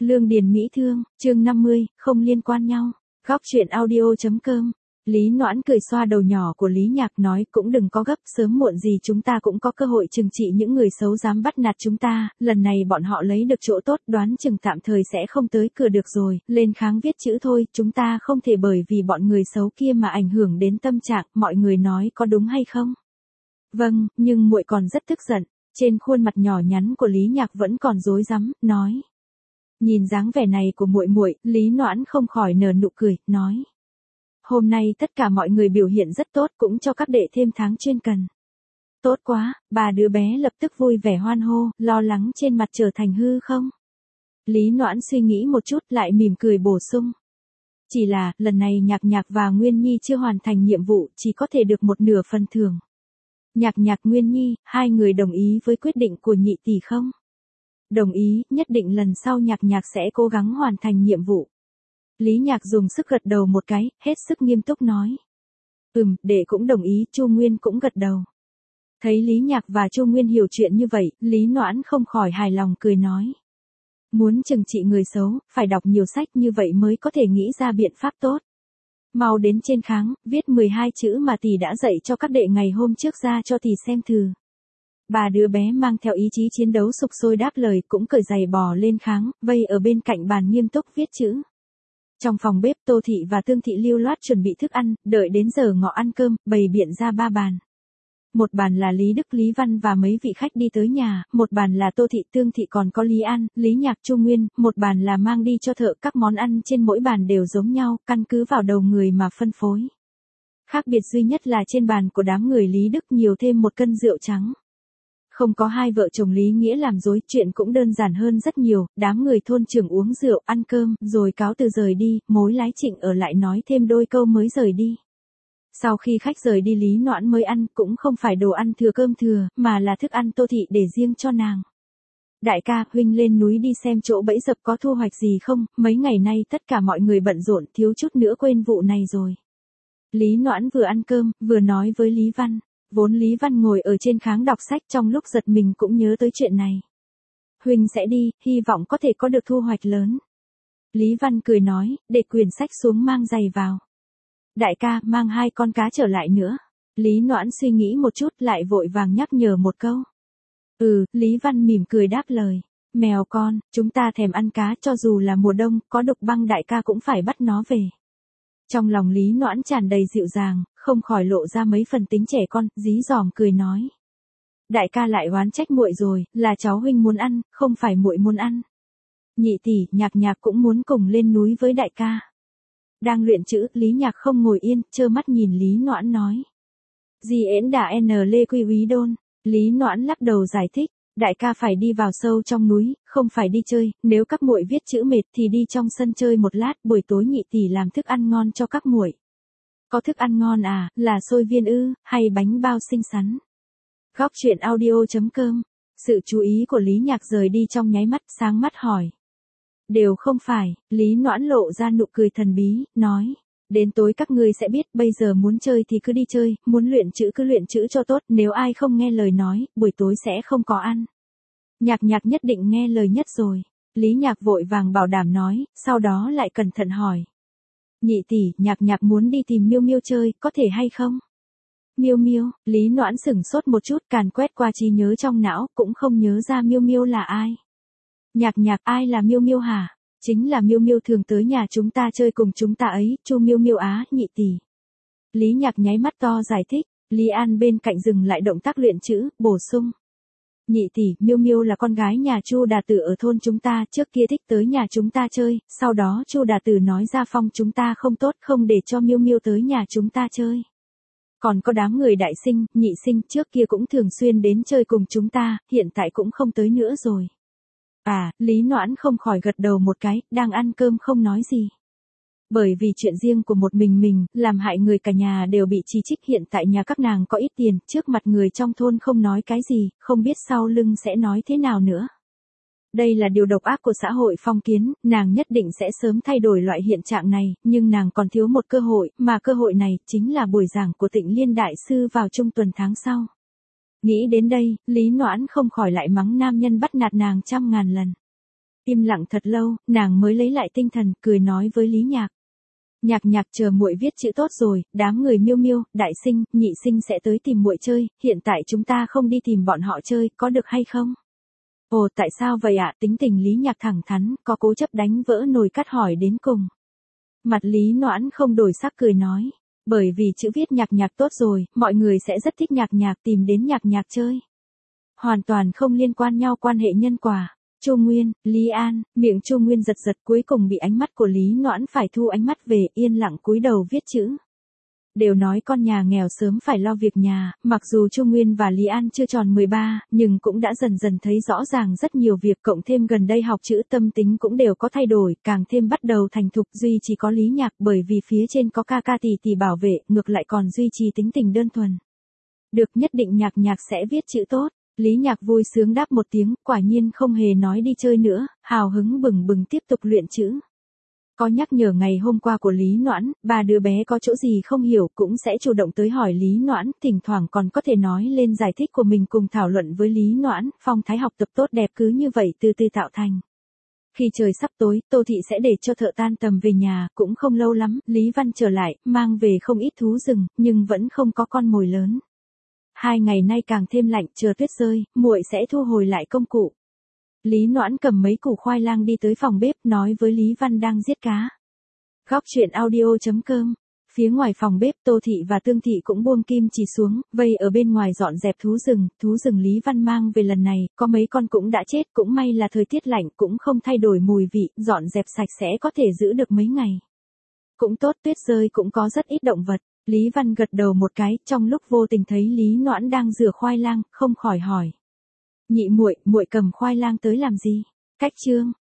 Lương Điền Mỹ Thương, chương 50, không liên quan nhau. Góc truyện audio.com. Lý Noãn cười xoa đầu nhỏ của Lý Nhạc nói cũng đừng có gấp, sớm muộn gì chúng ta cũng có cơ hội trừng trị những người xấu dám bắt nạt chúng ta, lần này bọn họ lấy được chỗ tốt đoán chừng tạm thời sẽ không tới cửa được rồi, lên kháng viết chữ thôi, chúng ta không thể bởi vì bọn người xấu kia mà ảnh hưởng đến tâm trạng, mọi người nói có đúng hay không? Vâng, nhưng muội còn rất tức giận, trên khuôn mặt nhỏ nhắn của Lý Nhạc vẫn còn rối rắm, nói. Nhìn dáng vẻ này của muội muội, Lý Noãn không khỏi nở nụ cười, nói. Hôm nay tất cả mọi người biểu hiện rất tốt cũng cho các đệ thêm tháng chuyên cần. Tốt quá, ba đứa bé lập tức vui vẻ hoan hô, lo lắng trên mặt trở thành hư không? Lý Noãn suy nghĩ một chút lại mỉm cười bổ sung. Chỉ là, lần này Nhạc Nhạc và Nguyên Nhi chưa hoàn thành nhiệm vụ, chỉ có thể được một nửa phần thưởng. Nhạc Nhạc Nguyên Nhi, hai người đồng ý với quyết định của nhị tỷ không? Đồng ý, nhất định lần sau Nhạc Nhạc sẽ cố gắng hoàn thành nhiệm vụ. Lý Nhạc dùng sức gật đầu một cái, hết sức nghiêm túc nói. Đệ cũng đồng ý, Chu Nguyên cũng gật đầu. Thấy Lý Nhạc và Chu Nguyên hiểu chuyện như vậy, Lý Noãn không khỏi hài lòng cười nói. Muốn trừng trị người xấu, phải đọc nhiều sách như vậy mới có thể nghĩ ra biện pháp tốt. Mau đến trên kháng, viết 12 chữ mà tỷ đã dạy cho các đệ ngày hôm trước ra cho tỷ xem thử. Ba đứa bé mang theo ý chí chiến đấu sục sôi đáp lời cũng cởi giày bò lên kháng, vây ở bên cạnh bàn nghiêm túc viết chữ. Trong phòng bếp Tô Thị và Tương Thị lưu loát chuẩn bị thức ăn, đợi đến giờ ngọ ăn cơm, bày biện ra ba bàn. Một bàn là Lý Đức Lý Văn và mấy vị khách đi tới nhà, một bàn là Tô Thị Tương Thị còn có Lý An, Lý Nhạc Chu Nguyên, một bàn là mang đi cho thợ, các món ăn trên mỗi bàn đều giống nhau, căn cứ vào đầu người mà phân phối. Khác biệt duy nhất là trên bàn của đám người Lý Đức nhiều thêm một cân rượu trắng. Không có hai vợ chồng Lý Nghĩa làm dối, chuyện cũng đơn giản hơn rất nhiều, đám người thôn trưởng uống rượu, ăn cơm, rồi cáo từ rời đi, mối lái Trịnh ở lại nói thêm đôi câu mới rời đi. Sau khi khách rời đi Lý Noãn mới ăn, cũng không phải đồ ăn thừa cơm thừa, mà là thức ăn Tô Thị để riêng cho nàng. Đại ca, huynh lên núi đi xem chỗ bẫy dập có thu hoạch gì không, mấy ngày nay tất cả mọi người bận rộn, thiếu chút nữa quên vụ này rồi. Lý Noãn vừa ăn cơm, vừa nói với Lý Văn. Vốn Lý Văn ngồi ở trên kháng đọc sách trong lúc giật mình cũng nhớ tới chuyện này. Huynh sẽ đi, hy vọng có thể có được thu hoạch lớn. Lý Văn cười nói, để quyển sách xuống mang giày vào. Đại ca, mang 2 con cá trở lại nữa. Lý Noãn suy nghĩ một chút lại vội vàng nhắc nhở một câu. Lý Văn mỉm cười đáp lời. Mèo con, chúng ta thèm ăn cá cho dù là mùa đông, có đục băng đại ca cũng phải bắt nó về. Trong lòng Lý Noãn tràn đầy dịu dàng, không khỏi lộ ra mấy phần tính trẻ con, dí dỏm cười nói. Đại ca lại oán trách muội rồi, là cháu huynh muốn ăn, không phải muội muốn ăn. Nhị tỷ, Nhạc Nhạc cũng muốn cùng lên núi với đại ca. Đang luyện chữ, Lý Nhạc không ngồi yên, trơ mắt nhìn Lý Noãn nói. Gì ễn đả n lê quy úy đôn. Lý Noãn lắc đầu giải thích. Đại ca phải đi vào sâu trong núi, không phải đi chơi, nếu các muội viết chữ mệt thì đi trong sân chơi một lát, buổi tối nhị tỷ làm thức ăn ngon cho các muội. Có thức ăn ngon à, là xôi viên ư, hay bánh bao xinh xắn. Góc truyện audio.com. Sự chú ý của Lý Nhạc rời đi trong nháy mắt, sáng mắt hỏi. Đều không phải, Lý Noãn lộ ra nụ cười thần bí, nói. Đến tối các ngươi sẽ biết, bây giờ muốn chơi thì cứ đi chơi, muốn luyện chữ cứ luyện chữ cho tốt, nếu ai không nghe lời nói, buổi tối sẽ không có ăn. Nhạc Nhạc nhất định nghe lời nhất rồi. Lý Nhạc vội vàng bảo đảm nói, sau đó lại cẩn thận hỏi. Nhị tỷ, Nhạc Nhạc muốn đi tìm Miêu Miêu chơi, có thể hay không? Miêu Miêu, Lý Noãn sửng sốt một chút, càn quét qua trí nhớ trong não, cũng không nhớ ra Miêu Miêu là ai. Nhạc Nhạc, ai là Miêu Miêu hả? Chính là Miêu Miêu thường tới nhà chúng ta chơi cùng chúng ta ấy, Chu Miêu Miêu á, nhị tỷ. Lý Nhạc nháy mắt to giải thích, Lý An bên cạnh dừng lại động tác luyện chữ, bổ sung. Nhị tỷ, Miêu Miêu là con gái nhà Chu Đà Tử ở thôn chúng ta, trước kia thích tới nhà chúng ta chơi, sau đó Chu Đà Tử nói ra phong chúng ta không tốt, không để cho Miêu Miêu tới nhà chúng ta chơi. Còn có đám người đại sinh, nhị sinh trước kia cũng thường xuyên đến chơi cùng chúng ta, hiện tại cũng không tới nữa rồi. Lý Noãn không khỏi gật đầu một cái, đang ăn cơm không nói gì. Bởi vì chuyện riêng của một mình, làm hại người cả nhà đều bị chỉ trích, hiện tại nhà các nàng có ít tiền, trước mặt người trong thôn không nói cái gì, không biết sau lưng sẽ nói thế nào nữa. Đây là điều độc ác của xã hội phong kiến, nàng nhất định sẽ sớm thay đổi loại hiện trạng này, nhưng nàng còn thiếu một cơ hội, mà cơ hội này chính là buổi giảng của Tịnh Liên Đại Sư vào trung tuần tháng sau. Nghĩ đến đây, Lý Noãn không khỏi lại mắng nam nhân bắt nạt nàng trăm ngàn lần. Im lặng thật lâu, nàng mới lấy lại tinh thần, cười nói với Lý Nhạc. Nhạc Nhạc, chờ muội viết chữ tốt rồi, đám người Miêu Miêu, Đại Sinh, Nhị Sinh sẽ tới tìm muội chơi, hiện tại chúng ta không đi tìm bọn họ chơi, có được hay không? Ồ, tại sao vậy ạ? Tính tình Lý Nhạc thẳng thắn, có cố chấp đánh vỡ nồi cắt hỏi đến cùng. Mặt Lý Noãn không đổi sắc cười nói. Bởi vì chữ viết Nhạc Nhạc tốt rồi, mọi người sẽ rất thích Nhạc Nhạc, tìm đến Nhạc Nhạc chơi. Hoàn toàn không liên quan nhau quan hệ nhân quả. Chu Nguyên, Lý An, miệng Chu Nguyên giật giật, cuối cùng bị ánh mắt của Lý Noãn phải thu ánh mắt về, yên lặng cúi đầu viết chữ. Đều nói con nhà nghèo sớm phải lo việc nhà, mặc dù Chu Nguyên và Lý An chưa tròn 13, nhưng cũng đã dần dần thấy rõ ràng rất nhiều việc, cộng thêm gần đây học chữ tâm tính cũng đều có thay đổi, càng thêm bắt đầu thành thục, duy chỉ có Lý Nhạc bởi vì phía trên có ca ca tỷ tỷ bảo vệ, ngược lại còn duy trì tính tình đơn thuần. Được, nhất định Nhạc Nhạc sẽ viết chữ tốt. Lý Nhạc vui sướng đáp một tiếng, quả nhiên không hề nói đi chơi nữa, hào hứng bừng bừng tiếp tục luyện chữ. Có nhắc nhở ngày hôm qua của Lý Noãn, ba đứa bé có chỗ gì không hiểu cũng sẽ chủ động tới hỏi Lý Noãn, thỉnh thoảng còn có thể nói lên giải thích của mình cùng thảo luận với Lý Noãn, phong thái học tập tốt đẹp cứ như vậy từ từ tạo thành. Khi trời sắp tối, Tô Thị sẽ để cho thợ tan tầm về nhà, cũng không lâu lắm, Lý Văn trở lại, mang về không ít thú rừng, nhưng vẫn không có con mồi lớn. 2 ngày nay càng thêm lạnh, chờ tuyết rơi, muội sẽ thu hồi lại công cụ. Lý Noãn cầm mấy củ khoai lang đi tới phòng bếp, nói với Lý Văn đang giết cá. Góc truyện audio.com. Phía ngoài phòng bếp, Tô Thị và Tương Thị cũng buông kim chỉ xuống, vây ở bên ngoài dọn dẹp thú rừng Lý Văn mang về lần này, có mấy con cũng đã chết, cũng may là thời tiết lạnh cũng không thay đổi mùi vị, dọn dẹp sạch sẽ có thể giữ được mấy ngày. Cũng tốt, tuyết rơi cũng có rất ít động vật. Lý Văn gật đầu một cái, trong lúc vô tình thấy Lý Noãn đang rửa khoai lang, không khỏi hỏi. Nhị muội, muội cầm khoai lang tới làm gì? Cách chương.